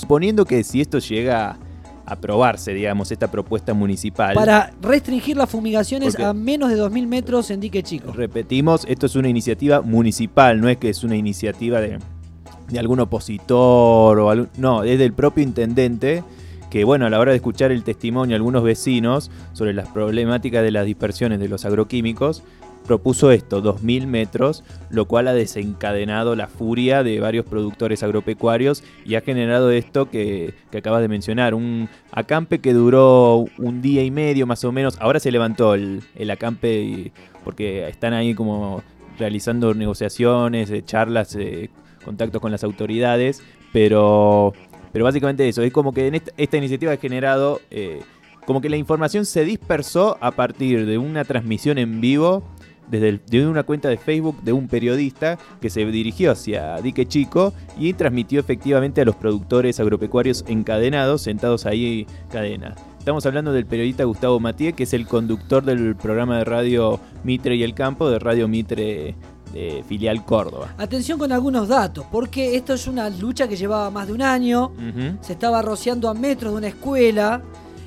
Suponiendo que si esto llega a aprobarse, digamos, esta propuesta municipal. Para restringir las fumigaciones a menos de 2.000 metros en Dique Chico. Repetimos, esto es una iniciativa municipal, no es que es una iniciativa de algún opositor o no, es del propio intendente que, bueno, a la hora de escuchar el testimonio de algunos vecinos sobre las problemáticas de las dispersiones de los agroquímicos, propuso esto, 2.000 metros, lo cual ha desencadenado la furia de varios productores agropecuarios y ha generado esto que acabas de mencionar, un acampe que duró un día y medio más o menos. Ahora se levantó el acampe porque están ahí como realizando negociaciones, charlas, contactos con las autoridades, pero básicamente eso, es como que en esta iniciativa ha generado como que la información se dispersó a partir de una transmisión en vivo desde una cuenta de Facebook de un periodista que se dirigió hacia Dique Chico y transmitió efectivamente a los productores agropecuarios encadenados, sentados ahí en cadena. Estamos hablando del periodista Gustavo Mathieu, que es el conductor del programa de radio Mitre y el Campo, de Radio Mitre de filial Córdoba. Atención con algunos datos, porque esto es una lucha que llevaba más de un año, se estaba rociando a metros de una escuela,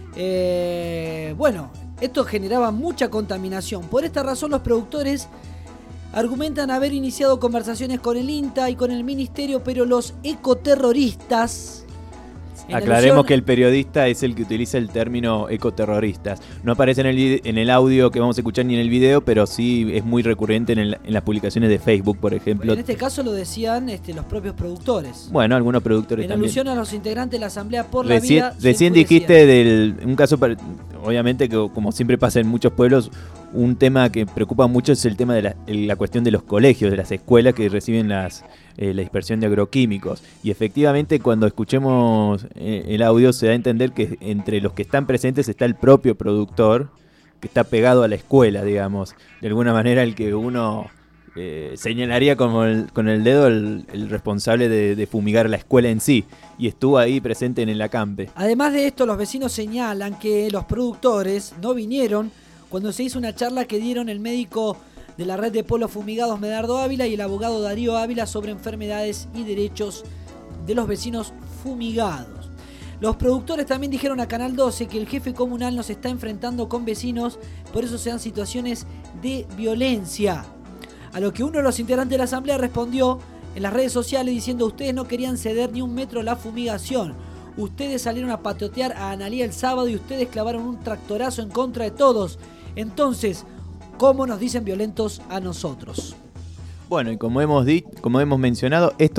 esto generaba mucha contaminación. Por esta razón los productores argumentan haber iniciado conversaciones con el INTA y con el ministerio, pero los ecoterroristas... Aclaremos que el periodista es el que utiliza el término ecoterroristas. No aparece en el audio que vamos a escuchar ni en el video, pero sí es muy recurrente en las publicaciones de Facebook, por ejemplo. En este caso lo decían los propios productores. Bueno, algunos productores también. En alusión a los integrantes de la Asamblea por la Vida. Recién dijiste un caso, obviamente que como siempre pasa en muchos pueblos, un tema que preocupa mucho es el tema de la cuestión de los colegios, de las escuelas que reciben la dispersión de agroquímicos. Y efectivamente cuando escuchemos el audio se da a entender que entre los que están presentes está el propio productor que está pegado a la escuela, digamos. De alguna manera el que uno señalaría con el dedo el responsable de fumigar la escuela en sí. Y estuvo ahí presente en el acampe. Además de esto, los vecinos señalan que los productores no vinieron cuando se hizo una charla que dieron el médico de la red de polos fumigados Medardo Ávila y el abogado Darío Ávila sobre enfermedades y derechos de los vecinos fumigados. Los productores también dijeron a Canal 12 que el jefe comunal nos está enfrentando con vecinos, por eso se dan situaciones de violencia. A lo que uno de los integrantes de la asamblea respondió en las redes sociales diciendo: ustedes no querían ceder ni un metro la fumigación. Ustedes salieron a patotear a Analía el sábado y ustedes clavaron un tractorazo en contra de todos. Entonces, ¿cómo nos dicen violentos a nosotros? Bueno, y como hemos mencionado, esto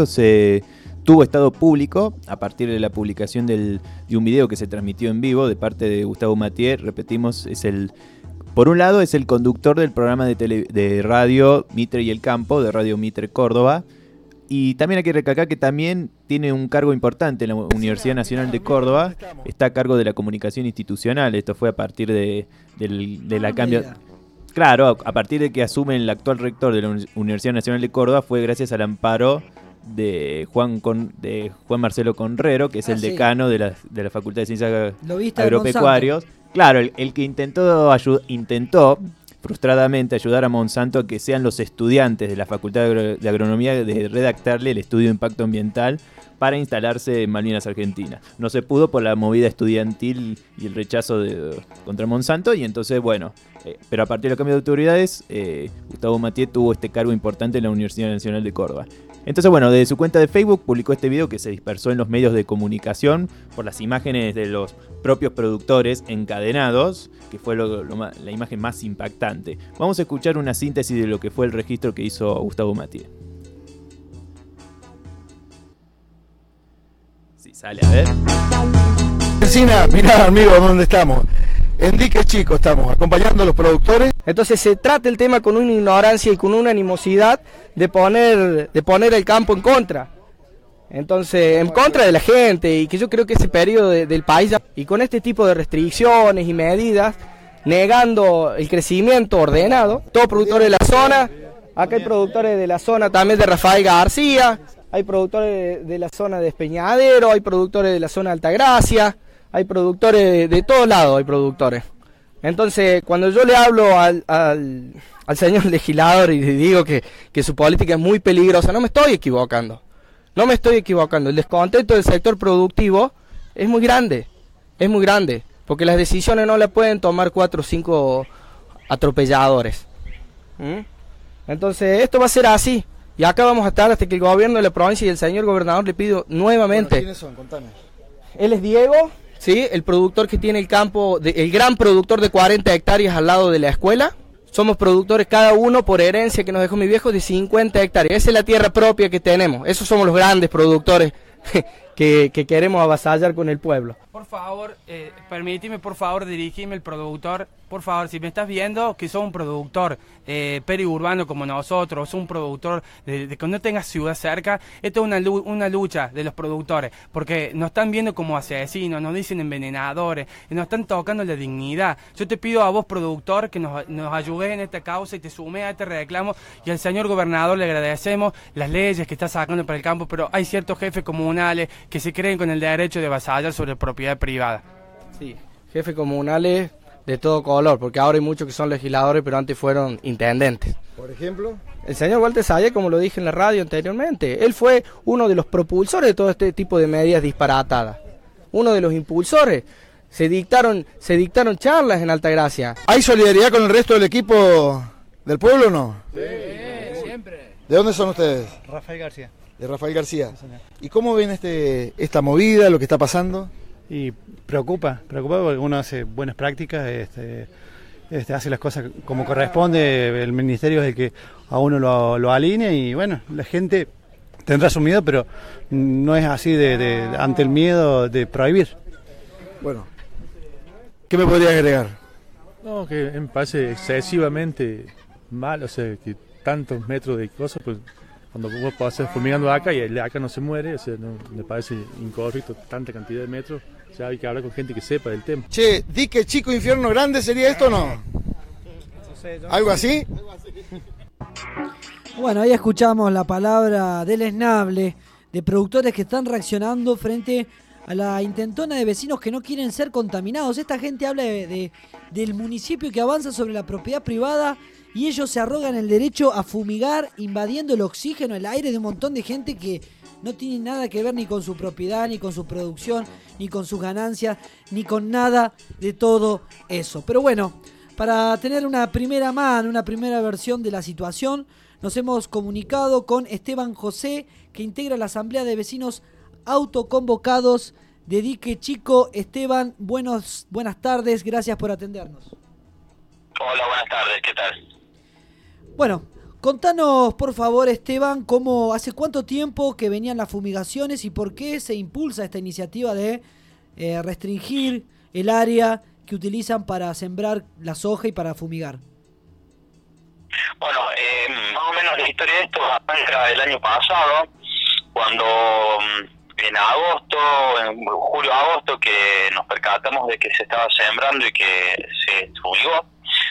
tuvo estado público a partir de la publicación de un video que se transmitió en vivo de parte de Gustavo Mathieu. Repetimos, por un lado es el conductor del programa de radio Mitre y el Campo, de Radio Mitre Córdoba. Y también hay que recalcar que también tiene un cargo importante en la Universidad Nacional de Córdoba. Está a cargo de la comunicación institucional. Esto fue a partir de la cambio. Claro, a partir de que asume el actual rector de la Universidad Nacional de Córdoba, fue gracias al amparo de Juan Marcelo Conrero, que es el decano de la Facultad de Ciencias Agropecuarios. Claro, el que intentó frustradamente ayudar a Monsanto a que sean los estudiantes de la Facultad de Agronomía de redactarle el estudio de impacto ambiental para instalarse en Malvinas Argentinas. No se pudo por la movida estudiantil y el rechazo contra Monsanto, y entonces, bueno, pero a partir del cambio de autoridades, Gustavo Mathieu tuvo este cargo importante en la Universidad Nacional de Córdoba. Entonces, bueno, desde su cuenta de Facebook publicó este video que se dispersó en los medios de comunicación por las imágenes de los propios productores encadenados, que fue la imagen más impactante. Vamos a escuchar una síntesis de lo que fue el registro que hizo Gustavo Mathieu. Sí, sale, a ver. Vecina, mirá, amigo, ¿dónde estamos? En Dique Chico estamos, acompañando a los productores. Entonces se trata el tema con una ignorancia y con una animosidad de poner el campo en contra. Entonces, en contra de la gente, y que yo creo que ese periodo del país, y con este tipo de restricciones y medidas, negando el crecimiento ordenado, todos productores de la zona, acá hay productores de la zona también de Rafael García, hay productores de la zona de Espeñadero, hay productores de la zona de Altagracia, hay productores de todos lados, hay productores. Entonces, cuando yo le hablo al señor legislador y le digo que su política es muy peligrosa, no me estoy equivocando. No me estoy equivocando, el descontento del sector productivo es muy grande, porque las decisiones no las pueden tomar 4 o 5 atropelladores. Entonces esto va a ser así, y acá vamos a estar hasta que el gobierno de la provincia y el señor gobernador le pido nuevamente. Bueno, ¿quiénes son? Contame. Él es Diego, ¿sí? El productor que tiene el campo, el gran productor de 40 hectáreas al lado de la escuela. Somos productores cada uno por herencia que nos dejó mi viejo de 50 hectáreas. Esa es la tierra propia que tenemos. Esos somos los grandes productores que queremos avasallar con el pueblo. Por favor, permíteme por favor dirigirme al productor. Por favor, si me estás viendo, que sos un productor periurbano como nosotros, un productor de que no tengas ciudad cerca, esto es una lucha de los productores, porque nos están viendo como asesinos, nos dicen envenenadores, nos están tocando la dignidad. Yo te pido a vos, productor, que nos ayudes en esta causa y te sumes a este reclamo, y al señor gobernador le agradecemos las leyes que está sacando para el campo, pero hay ciertos jefes comunales que se creen con el derecho de avasallar sobre propiedad privada. Sí, jefes comunales de todo color, porque ahora hay muchos que son legisladores, pero antes fueron intendentes. Por ejemplo, el señor Walter Sayé, como lo dije en la radio anteriormente, él fue uno de los propulsores de todo este tipo de medidas disparatadas. Uno de los impulsores. Se dictaron charlas en Altagracia. ¿hay solidaridad con el resto del equipo del pueblo o no? Sí, siempre. ¿De dónde son ustedes? Rafael García. De Rafael García. ¿Y cómo ven esta movida, lo que está pasando? Y preocupa porque uno hace buenas prácticas, hace las cosas como corresponde, el ministerio es el que a uno lo alinea y bueno, la gente tendrá su miedo, pero no es así ante el miedo de prohibir. Bueno, ¿qué me podría agregar? No, que me parece excesivamente mal, o sea, que tantos metros de cosas, pues cuando vos pasás fumigando acá y el de acá no se muere, o sea, no, me parece incorrecto tanta cantidad de metros. O sea, hay que hablar con gente que sepa del tema. Che, dique chico, infierno grande, ¿sería esto o no? ¿Algo así? Bueno, ahí escuchamos la palabra deleznable de productores que están reaccionando frente a la intentona de vecinos que no quieren ser contaminados. Esta gente habla del municipio que avanza sobre la propiedad privada y ellos se arrogan el derecho a fumigar, invadiendo el oxígeno, el aire de un montón de gente que no tiene nada que ver ni con su propiedad, ni con su producción, ni con sus ganancias, ni con nada de todo eso. Pero bueno, para tener una primera mano, una primera versión de la situación, nos hemos comunicado con Esteban José, que integra la Asamblea de Vecinos Autoconvocados de Dique Chico. Esteban, buenas tardes, gracias por atendernos. Hola, buenas tardes, ¿qué tal? Bueno, contanos por favor, Esteban, hace cuánto tiempo que venían las fumigaciones y por qué se impulsa esta iniciativa de restringir el área que utilizan para sembrar la soja y para fumigar. Bueno, más o menos la historia de esto arranca el año pasado, cuando en julio-agosto, que nos percatamos de que se estaba sembrando y que se fumigó.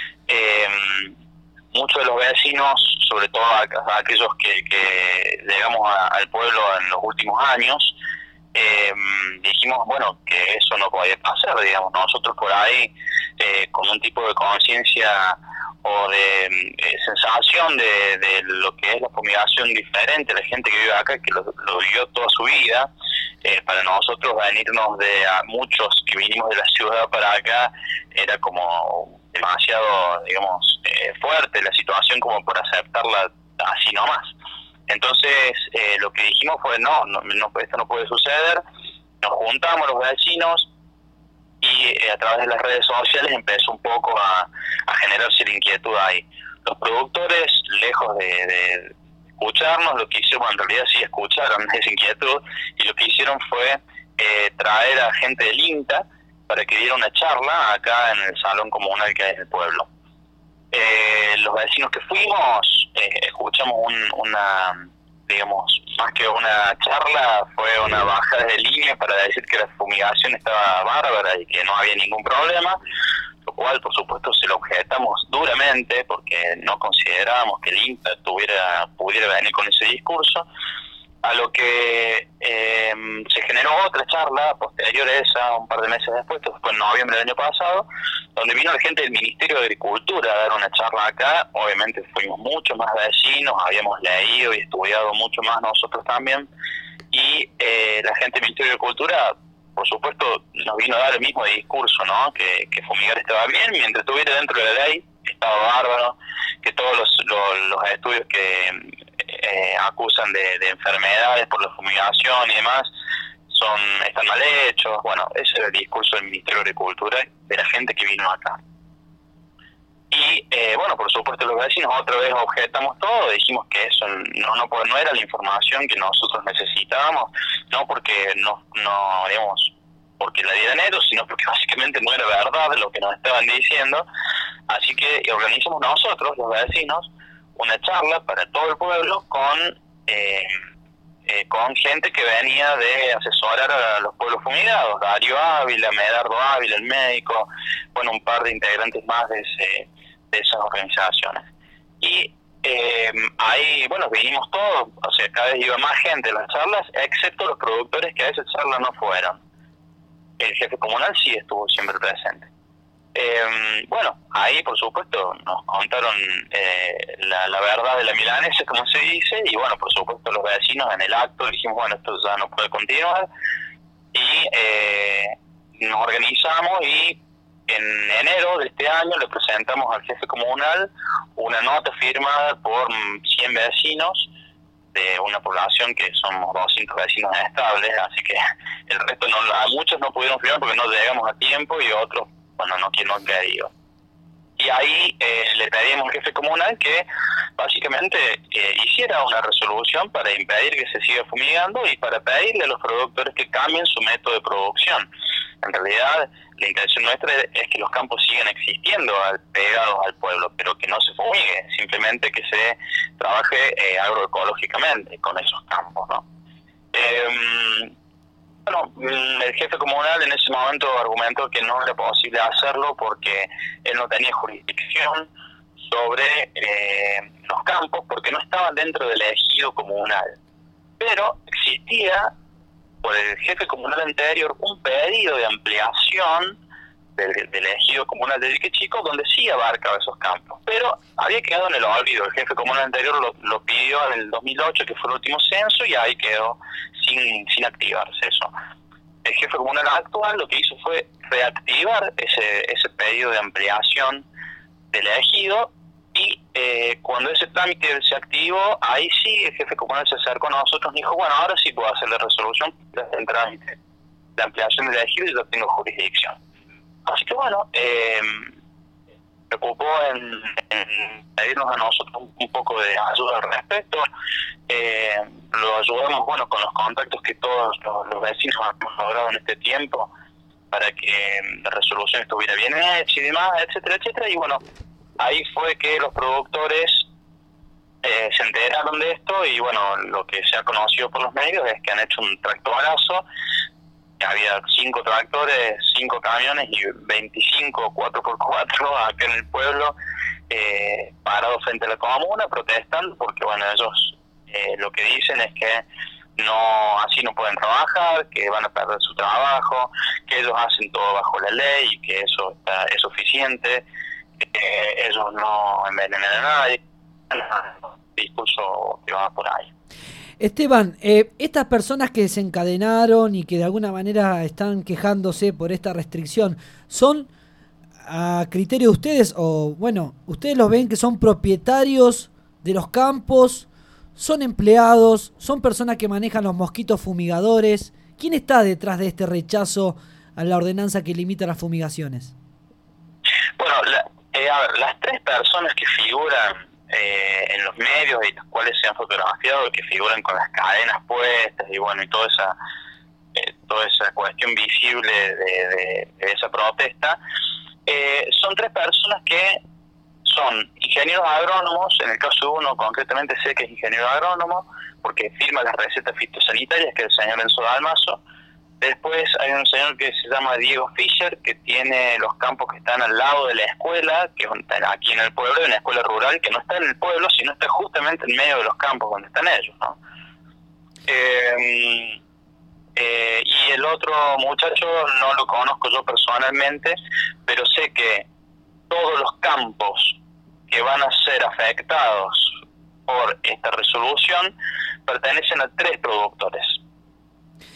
Muchos de los vecinos, sobre todo aquellos que llegamos al pueblo en los últimos años, dijimos, bueno, que eso no podía pasar, digamos. Nosotros por ahí, con un tipo de conciencia o de sensación de lo que es la fumigación diferente, la gente que vive acá, que lo vivió toda su vida, para nosotros venirnos de a muchos que vinimos de la ciudad para acá, era como demasiado, digamos, fuerte la situación como por aceptarla así nomás. Entonces lo que dijimos fue no, esto no puede suceder. Nos juntamos los vecinos y a través de las redes sociales empezó un poco a generarse la inquietud ahí. Los productores, lejos de escucharnos, lo que hicieron, en realidad sí escucharon esa inquietud, y lo que hicieron fue traer a gente del INTA para que diera una charla acá en el salón comunal que hay en el pueblo. Los vecinos que fuimos, escuchamos una, digamos, más que una charla, fue una bajada de línea para decir que la fumigación estaba bárbara y que no había ningún problema, lo cual por supuesto se lo objetamos duramente porque no considerábamos que el INTA pudiera venir con ese discurso. A lo que se generó otra charla posterior a esa, un par de meses después, esto fue en noviembre del año pasado, donde vino la gente del Ministerio de Agricultura a dar una charla acá. Obviamente fuimos muchos más vecinos, habíamos leído y estudiado mucho más nosotros también, y la gente del Ministerio de Cultura, por supuesto, nos vino a dar el mismo discurso, ¿no? Que fumigar estaba bien, mientras estuviera dentro de la ley, estaba bárbaro, que todos los estudios que acusan de enfermedades por la fumigación y demás están mal hechos. Bueno, ese era el discurso del Ministerio de Agricultura, de la gente que vino acá. Y bueno, por supuesto los vecinos otra vez objetamos todo, dijimos que eso no era la información que nosotros necesitábamos, no porque digamos, porque la dieran ellos, sino porque básicamente no era verdad lo que nos estaban diciendo. Así que organizamos nosotros, los vecinos, una charla para todo el pueblo con gente que venía de asesorar a los pueblos fumigados, Darío Ávila, Medardo Ávila, el médico, bueno, un par de integrantes más de esas organizaciones. Y ahí, bueno, vinimos todos, o sea, cada vez iba más gente a las charlas, excepto los productores que a esa charla no fueron. El jefe comunal sí estuvo siempre presente. Bueno, ahí por supuesto nos contaron la verdad de la milanesa, como se dice, y bueno, por supuesto los vecinos en el acto dijimos, bueno, esto ya no puede continuar, y nos organizamos y en enero de este año le presentamos al jefe comunal una nota firmada por 100 vecinos de una población que somos 200 vecinos estables, así que el resto a muchos no pudieron firmar porque no llegamos a tiempo y otros, bueno, no querido. Y ahí le pedimos al jefe comunal que básicamente hiciera una resolución para impedir que se siga fumigando y para pedirle a los productores que cambien su método de producción. En realidad, la intención nuestra es que los campos sigan existiendo pegados al pueblo, pero que no se fumigue, simplemente que se trabaje agroecológicamente con esos campos, ¿no? Bueno, el jefe comunal en ese momento argumentó que no era posible hacerlo porque él no tenía jurisdicción sobre los campos porque no estaban dentro del ejido comunal. Pero existía por el jefe comunal anterior un pedido de ampliación del ejido comunal de Dique Chico donde sí abarcaba esos campos. Pero había quedado en el olvido. El jefe comunal anterior lo pidió en el 2008, que fue el último censo, y ahí quedó sin activarse eso. El jefe comunal actual lo que hizo fue reactivar ese pedido de ampliación del ejido y cuando ese trámite se activó, ahí sí el jefe comunal se acercó a nosotros y dijo, bueno, ahora sí puedo hacer la resolución del trámite de ampliación del ejido y yo tengo jurisdicción. Así que bueno, me preocupó en pedirnos a nosotros un poco de ayuda al respecto. Lo ayudamos, bueno, con los contactos que todos los vecinos hemos logrado en este tiempo para que la resolución estuviera bien hecha y demás, etcétera, etcétera. Y bueno, ahí fue que los productores se enteraron de esto y bueno, lo que se ha conocido por los medios es que han hecho un tractorazo. Había 5 tractores, 5 camiones y 25 4x4 acá en el pueblo parados frente a la comuna protestando porque bueno, ellos lo que dicen es que así no pueden trabajar, que van a perder su trabajo, que ellos hacen todo bajo la ley y que eso es suficiente, que ellos no envenenan a nadie. Discurso que va por ahí. Esteban, estas personas que desencadenaron y que de alguna manera están quejándose por esta restricción, ¿son a criterio de ustedes o, bueno, ustedes los ven que son propietarios de los campos, son empleados, son personas que manejan los mosquitos fumigadores? ¿Quién está detrás de este rechazo a la ordenanza que limita las fumigaciones? Bueno, las 3 personas que figuran en los medios y las cuales se han fotografiado, que figuran con las cadenas puestas y bueno, y toda esa cuestión visible de esa protesta, son 3 personas que son ingenieros agrónomos. En el caso de uno concretamente sé que es ingeniero agrónomo porque firma las recetas fitosanitarias, que es el señor Enzo Dalmazo. Después hay un señor que se llama Diego Fischer, que tiene los campos que están al lado de la escuela, que están aquí en el pueblo, una escuela rural que no está en el pueblo, sino está justamente en medio de los campos donde están ellos, ¿no? Y el otro muchacho no lo conozco yo personalmente, pero sé que todos los campos que van a ser afectados por esta resolución pertenecen a 3 productores.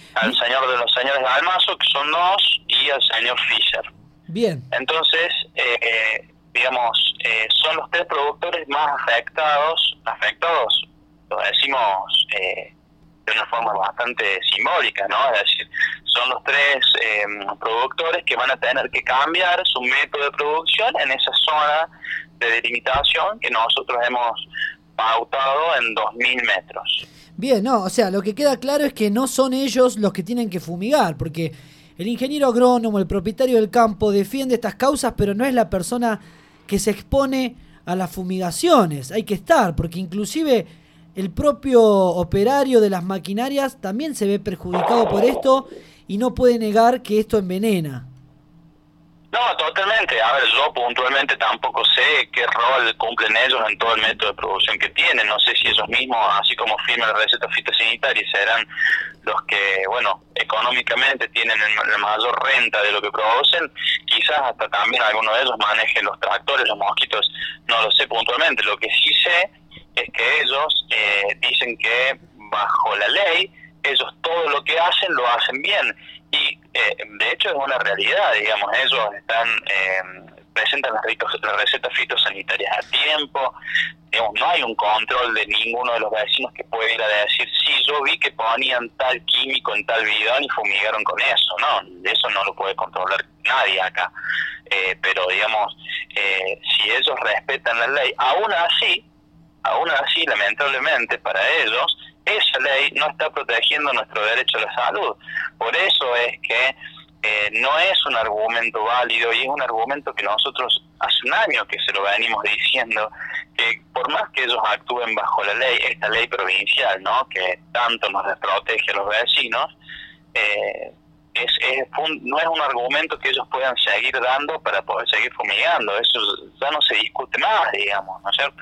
al señor de los señores Dalmazo, que son 2, y al señor Fischer. Bien. Entonces, digamos, son los 3 productores más afectados, lo decimos de una forma bastante simbólica, ¿no? Es decir, son los 3 productores que van a tener que cambiar su método de producción en esa zona de delimitación que nosotros hemos pautado en 2.000 metros. Bien, no, o sea, lo que queda claro es que no son ellos los que tienen que fumigar, porque el ingeniero agrónomo, el propietario del campo, defiende estas causas, pero no es la persona que se expone a las fumigaciones. Hay que estar, porque inclusive el propio operario de las maquinarias también se ve perjudicado por esto y no puede negar que esto envenena. No, totalmente. A ver, yo puntualmente tampoco sé qué rol cumplen ellos en todo el método de producción que tienen. No sé si ellos mismos, así como firman la receta fitosanitaria, serán los que, bueno, económicamente tienen la mayor renta de lo que producen. Quizás hasta también alguno de ellos manejen los tractores, los mosquitos, no lo sé puntualmente. Lo que sí sé es que ellos dicen que bajo la ley, ellos todo lo que hacen, lo hacen bien. Y de hecho es una realidad, digamos, ellos presentan las recetas fitosanitarias a tiempo, digamos, no hay un control de ninguno de los vecinos que puede ir a decir, sí, yo vi que ponían tal químico en tal bidón y fumigaron con eso, no, eso no lo puede controlar nadie acá, pero digamos, si ellos respetan la ley, aún así, lamentablemente para ellos, esa ley no está protegiendo nuestro derecho a la salud. Por eso es que no es un argumento válido y es un argumento que nosotros hace un año que se lo venimos diciendo, que por más que ellos actúen bajo la ley, esta ley provincial, ¿no?, que tanto nos desprotege a los vecinos, no es un argumento que ellos puedan seguir dando para poder seguir fumigando. Eso ya no se discute más, digamos, ¿no es cierto?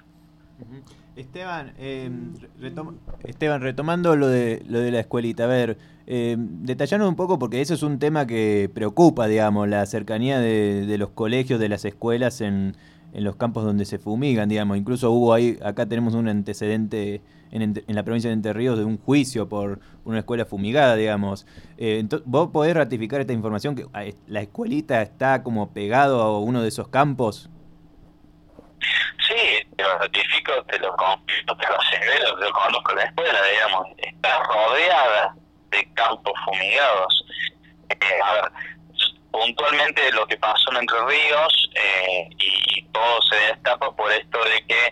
Esteban, retomando lo de la escuelita, a ver, detallanos un poco, porque eso es un tema que preocupa, digamos, la cercanía de los colegios, de las escuelas en los campos donde se fumigan, digamos. Incluso hubo acá tenemos un antecedente en la provincia de Entre Ríos de un juicio por una escuela fumigada, digamos. ¿Vos podés ratificar esta información, que la escuelita está como pegado a uno de esos campos? Sí, te lo ratifico, te lo confirmo, te lo asevero, yo conozco la escuela, digamos, está rodeada de campos fumigados. A ver, puntualmente lo que pasó en Entre Ríos, y todo se destapa por esto de que,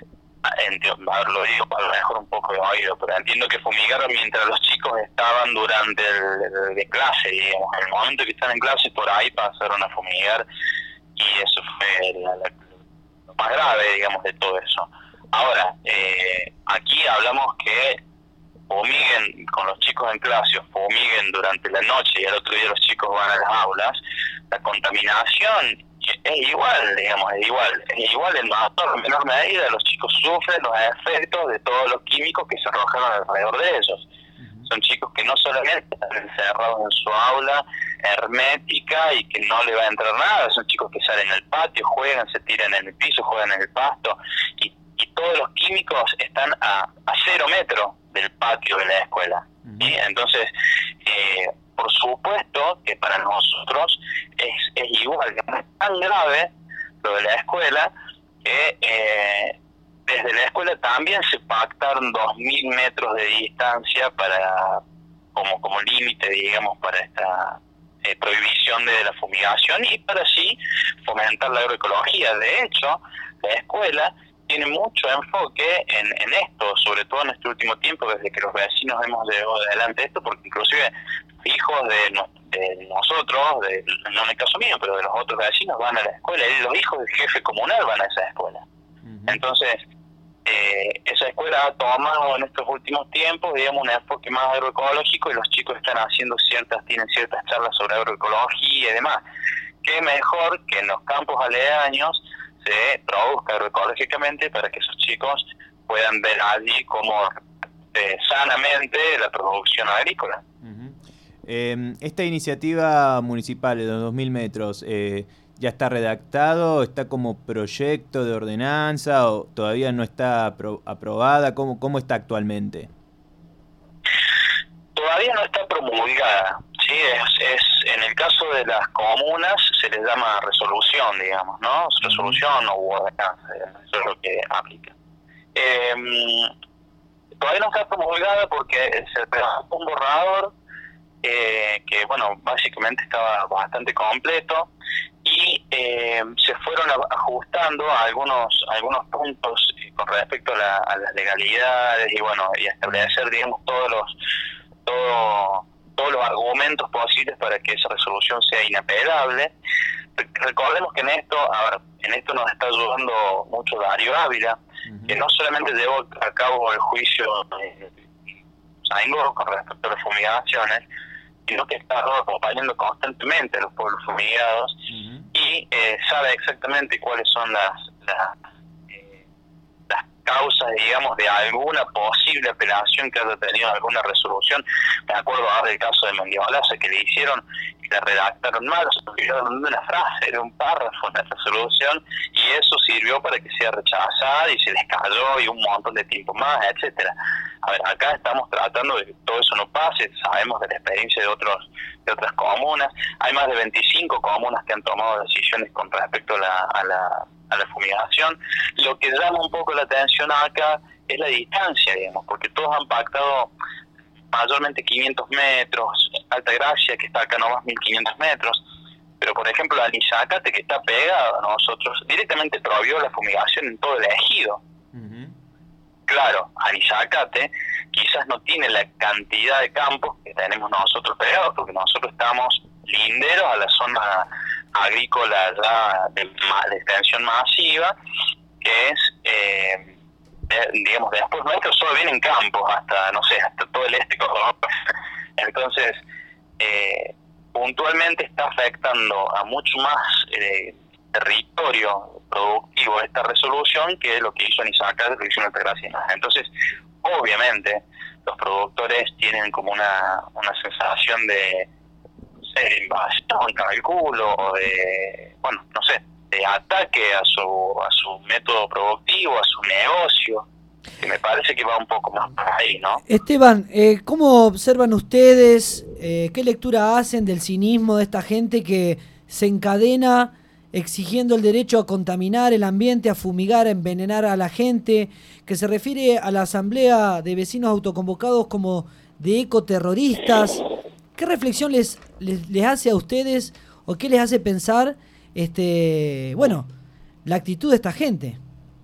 a ver, lo digo a lo mejor un poco de oído, pero entiendo que fumigaron mientras los chicos estaban durante de clase, digamos, en el momento que están en clase, por ahí pasaron a fumigar, y eso fue lo más grave, digamos, de todo eso. Ahora, aquí hablamos que fumiguen con los chicos en clase, o fumiguen durante la noche y al otro día los chicos van a las aulas, la contaminación es igual, digamos, es igual en mayor o menor medida. Los chicos sufren los efectos de todos los químicos que se arrojaron alrededor de ellos. Son chicos que no solamente están encerrados en su aula hermética y que no le va a entrar nada, son chicos que salen al patio, juegan, se tiran en el piso, juegan en el pasto, y todos los químicos están a 0 metros del patio de la escuela. ¿Sí? Entonces, por supuesto que para nosotros es igual, que no es tan grave lo de la escuela, que desde la escuela también se pactaron 2.000 metros de distancia para como límite, digamos, para esta prohibición de la fumigación y para así fomentar la agroecología. De hecho, la escuela tiene mucho enfoque en esto, sobre todo en este último tiempo, desde que los vecinos hemos llevado adelante esto, porque inclusive hijos de nosotros, no en el caso mío, pero de los otros vecinos, van a la escuela, y los hijos del jefe comunal van a esa escuela. Entonces, esa escuela ha tomado en estos últimos tiempos, digamos, un enfoque más agroecológico, y los chicos están haciendo tienen ciertas charlas sobre agroecología y demás. Qué mejor que en los campos aledaños se produzca agroecológicamente para que esos chicos puedan ver allí como sanamente la producción agrícola. Esta iniciativa municipal de los 2.000 metros, ¿ya está redactado? ¿Está como proyecto de ordenanza o todavía no está aprobada? ¿Cómo está actualmente? Todavía todavía no está promulgada, ¿sí? En el caso de las comunas se les llama resolución, digamos, ¿no? Resolución o ordenanza, eso es lo que aplica. Todavía no está promulgada porque se presentó un borrador que, bueno, básicamente estaba bastante completo y se fueron ajustando a algunos puntos con respecto a las legalidades y, bueno, y a establecer, digamos, todos los argumentos posibles para que esa resolución sea inapelable. Recordemos que en esto nos está ayudando mucho Darío Ávila, que no solamente llevó a cabo el juicio Zaingo con respecto a las fumigaciones, sino que está acompañando constantemente a los pueblos fumigados y sabe exactamente cuáles son las causas, digamos, de alguna posible apelación que haya tenido alguna resolución. Me acuerdo ahora del caso de Mendiolaza, que le hicieron y la redactaron mal, se olvidaron de una frase, de un párrafo en la resolución, y eso sirvió para que sea rechazada y se les cayó y un montón de tiempo más, etcétera. A ver, acá estamos tratando de que todo eso no pase, sabemos de la experiencia de otras comunas. Hay más de 25 comunas que han tomado decisiones con respecto a la fumigación. Lo que llama un poco la atención acá es la distancia, digamos, porque todos han pactado mayormente 500 metros, Altagracia, que está acá nomás 1500 metros, pero por ejemplo Anizacate, que está pegado a nosotros, directamente prohibió la fumigación en todo el ejido. Claro, Anizacate quizás no tiene la cantidad de campos que tenemos nosotros pegados, porque nosotros estamos linderos a la zona agrícola ya de extensión masiva, que es, digamos, después nuestro solo vienen campos hasta, no sé, hasta todo el este. Entonces, puntualmente está afectando a mucho más territorio productivo esta resolución que lo que hizo Anizacate, lo que hizo Altagracia. Entonces, obviamente, los productores tienen como una sensación de invasión, calculo, o de, bueno, no sé, de ataque a su método productivo, a su negocio, que me parece que va un poco más por ahí, ¿no? Esteban, ¿cómo observan ustedes, qué lectura hacen del cinismo de esta gente que se encadena exigiendo el derecho a contaminar el ambiente, a fumigar, a envenenar a la gente, que se refiere a la asamblea de vecinos autoconvocados como de ecoterroristas? ¿Qué reflexión les hace a ustedes o qué les hace pensar bueno, la actitud de esta gente?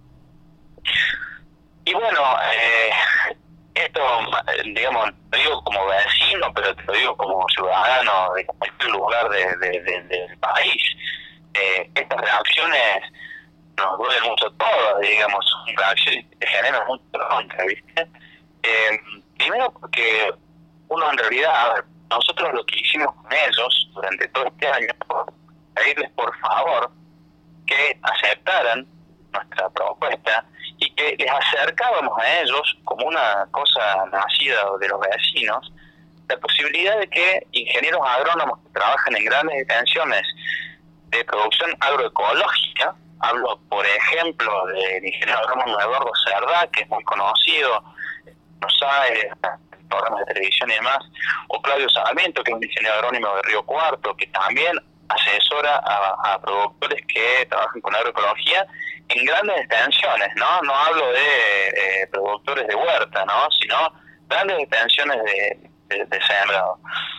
Y bueno, esto, digamos, lo digo como vecino, pero te lo digo como ciudadano de cualquier lugar del país. Estas reacciones nos duelen mucho a todos, digamos, son reacciones que generan mucho bronca, ¿viste? Primero porque uno en realidad, a ver, nosotros lo que hicimos con ellos durante todo este año, pedirles por favor que aceptaran nuestra propuesta y que les acercábamos a ellos como una cosa nacida de los vecinos, la posibilidad de que ingenieros agrónomos que trabajan en grandes extensiones de producción agroecológica, hablo por ejemplo del ingeniero agrónomo Eduardo Cerdá, que es muy conocido en Buenos Aires, en programas de televisión y demás, o Claudio Sarmiento, que es un ingeniero agrónomo de Río Cuarto, que también asesora a productores que trabajan con agroecología en grandes extensiones, ¿no? No hablo de productores de huerta, ¿no? Sino grandes extensiones de sembrado.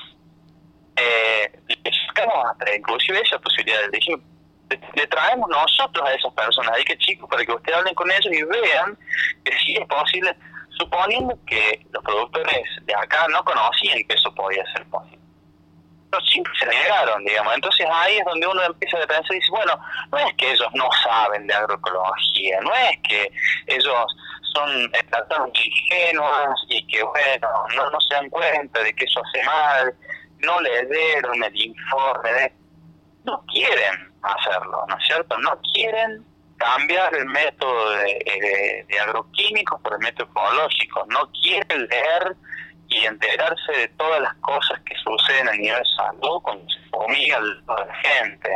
Le sacamos hasta inclusive esa posibilidad, le traemos nosotros a esas personas, hay que chicos, para que ustedes hablen con ellos y vean que sí es posible, suponiendo que los productores de acá no conocían que eso podía ser posible. Pero siempre se negaron, digamos. Entonces ahí es donde uno empieza a pensar y dice, bueno, no es que ellos no saben de agroecología, no es que ellos son tratados ingenuos y que, bueno, no se dan cuenta de que eso hace mal, no leyeron el informe, no quieren hacerlo, ¿no es cierto? No quieren cambiar el método de agroquímicos por el método ecológico, no quieren leer y enterarse de todas las cosas que suceden a nivel de salud cuando se fumiga a la gente.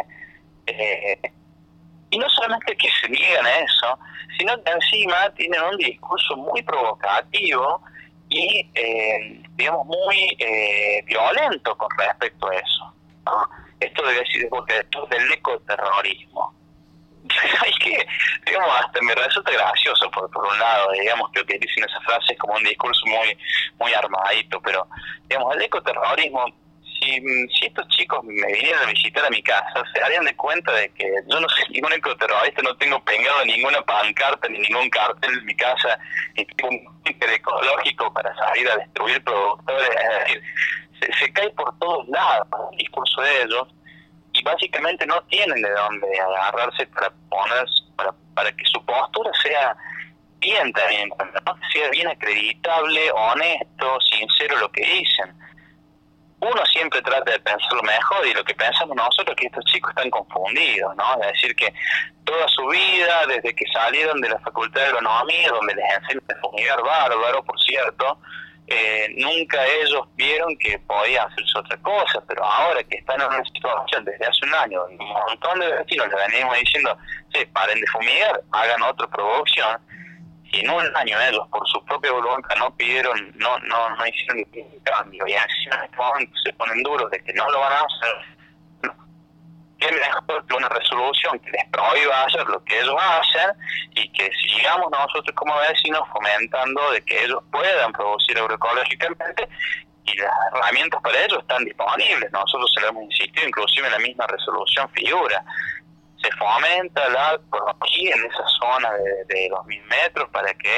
Y no solamente que se niegan a eso, sino que encima tienen un discurso muy provocativo y, digamos, muy violento con respecto a eso, ¿no? Esto debe decir, porque esto es del ecoterrorismo. Es que, digamos, hasta me resulta gracioso por un lado, digamos, que utilicen esa frase como un discurso muy armadito, pero, digamos, el ecoterrorismo, si estos chicos me vinieran a visitar a mi casa, se darían de cuenta de que yo no soy ningún ecoterrorista, no tengo pegado ninguna pancarta ni ningún cartel en mi casa, ni tengo un búnker ecológico para salir a destruir productores. Es decir, se cae por todos lados el discurso de ellos, y básicamente no tienen de dónde agarrarse para que su postura sea bien también, ¿no? Sea bien acreditable, honesto, sincero lo que dicen. Uno siempre trata de pensar lo mejor, y lo que pensamos nosotros es que estos chicos están confundidos, ¿no? Es decir, que toda su vida, desde que salieron de la Facultad de Agronomía, donde les enseñan a fumigar bárbaro, por cierto, nunca ellos vieron que podía hacerse otra cosa, pero ahora que están en una situación desde hace un año, un montón de vecinos les venimos diciendo, sí, paren de fumigar, hagan otra producción. Si en un año ellos por su propia voluntad no pidieron, no hicieron ningún cambio, y así en este momento se ponen duros de que no lo van a hacer, qué mejor que una resolución que les prohíba hacer lo que ellos hacen, y que sigamos nosotros como vecinos fomentando de que ellos puedan producir agroecológicamente, y las herramientas para ello están disponibles. Nosotros se lo hemos insistido, inclusive en la misma resolución figura. Se fomenta la agroecología en esa zona de los 1000 metros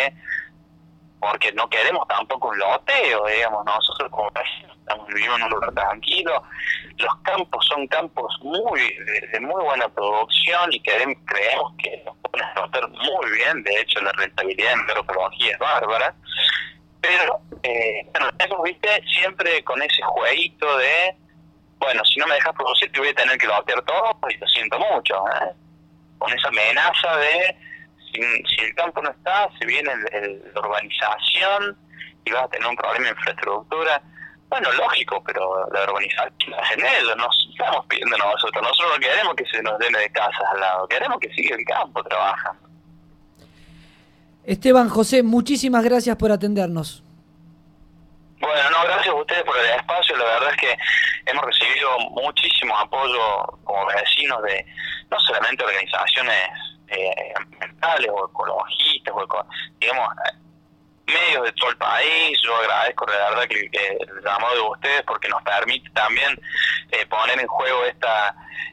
porque no queremos tampoco un loteo, digamos. Nosotros como vecinos vivimos en un lugar tranquilo, los campos son campos de muy buena producción, y creemos que nos pueden explotar muy bien. De hecho, la rentabilidad en agroecología es bárbara, pero bueno, viste, siempre con ese jueguito de, bueno, si no me dejas producir te voy a tener que lotear todo, y lo siento mucho, con esa amenaza de si el campo no está, se viene la urbanización y vas a tener un problema de infraestructura. Bueno, lógico, pero la urbanización la hacen ellos, no estamos pidiendo nosotros no queremos que se nos den de casas al lado, queremos que siga el campo trabajando. Esteban, José, muchísimas gracias por atendernos. Bueno, no, gracias a ustedes por el espacio. La verdad es que hemos recibido muchísimo apoyo como vecinos de no solamente organizaciones ambientales o ecologistas, digamos, medios de todo el país. Yo agradezco de verdad que el llamado de ustedes, porque nos permite también poner en juego esta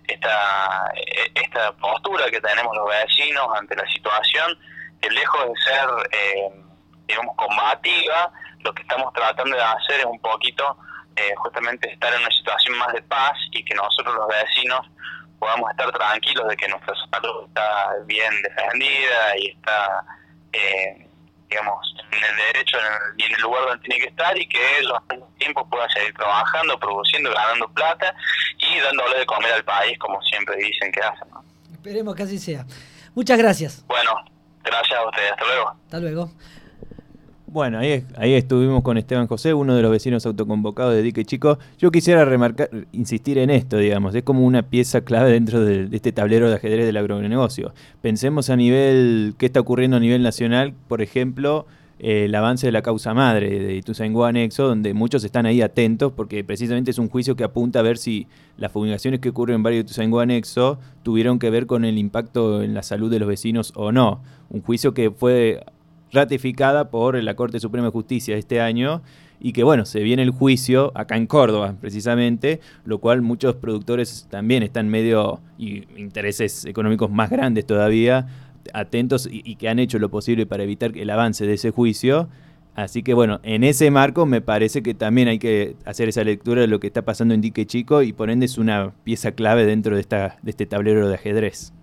postura que tenemos los vecinos ante la situación, que lejos de ser digamos combativa, lo que estamos tratando de hacer es un poquito justamente estar en una situación más de paz, y que nosotros los vecinos podamos estar tranquilos de que nuestra salud está bien defendida y está digamos en el derecho y en el lugar donde tiene que estar, y que ellos al mismo tiempo puedan seguir trabajando, produciendo, ganando plata y dándole de comer al país, como siempre dicen que hacen, ¿no? Esperemos que así sea. Muchas gracias. Bueno, gracias a ustedes, hasta luego. Hasta luego. Bueno, ahí estuvimos con Esteban José, uno de los vecinos autoconvocados de Dique Chico. Yo quisiera insistir en esto, digamos, es como una pieza clave dentro de este tablero de ajedrez del agronegocio. Pensemos a nivel, qué está ocurriendo a nivel nacional, por ejemplo, el avance de la causa madre de Ituzaingó Anexo, donde muchos están ahí atentos, porque precisamente es un juicio que apunta a ver si las fumigaciones que ocurren en varios de Ituzaingó Anexo tuvieron que ver con el impacto en la salud de los vecinos o no. Un juicio que fue ratificada por la Corte Suprema de Justicia este año, y que bueno, se viene el juicio acá en Córdoba precisamente, lo cual muchos productores también están medio, y intereses económicos más grandes todavía, atentos y que han hecho lo posible para evitar el avance de ese juicio. Así que bueno, en ese marco me parece que también hay que hacer esa lectura de lo que está pasando en Dique Chico, y por ende es una pieza clave dentro de este tablero de ajedrez.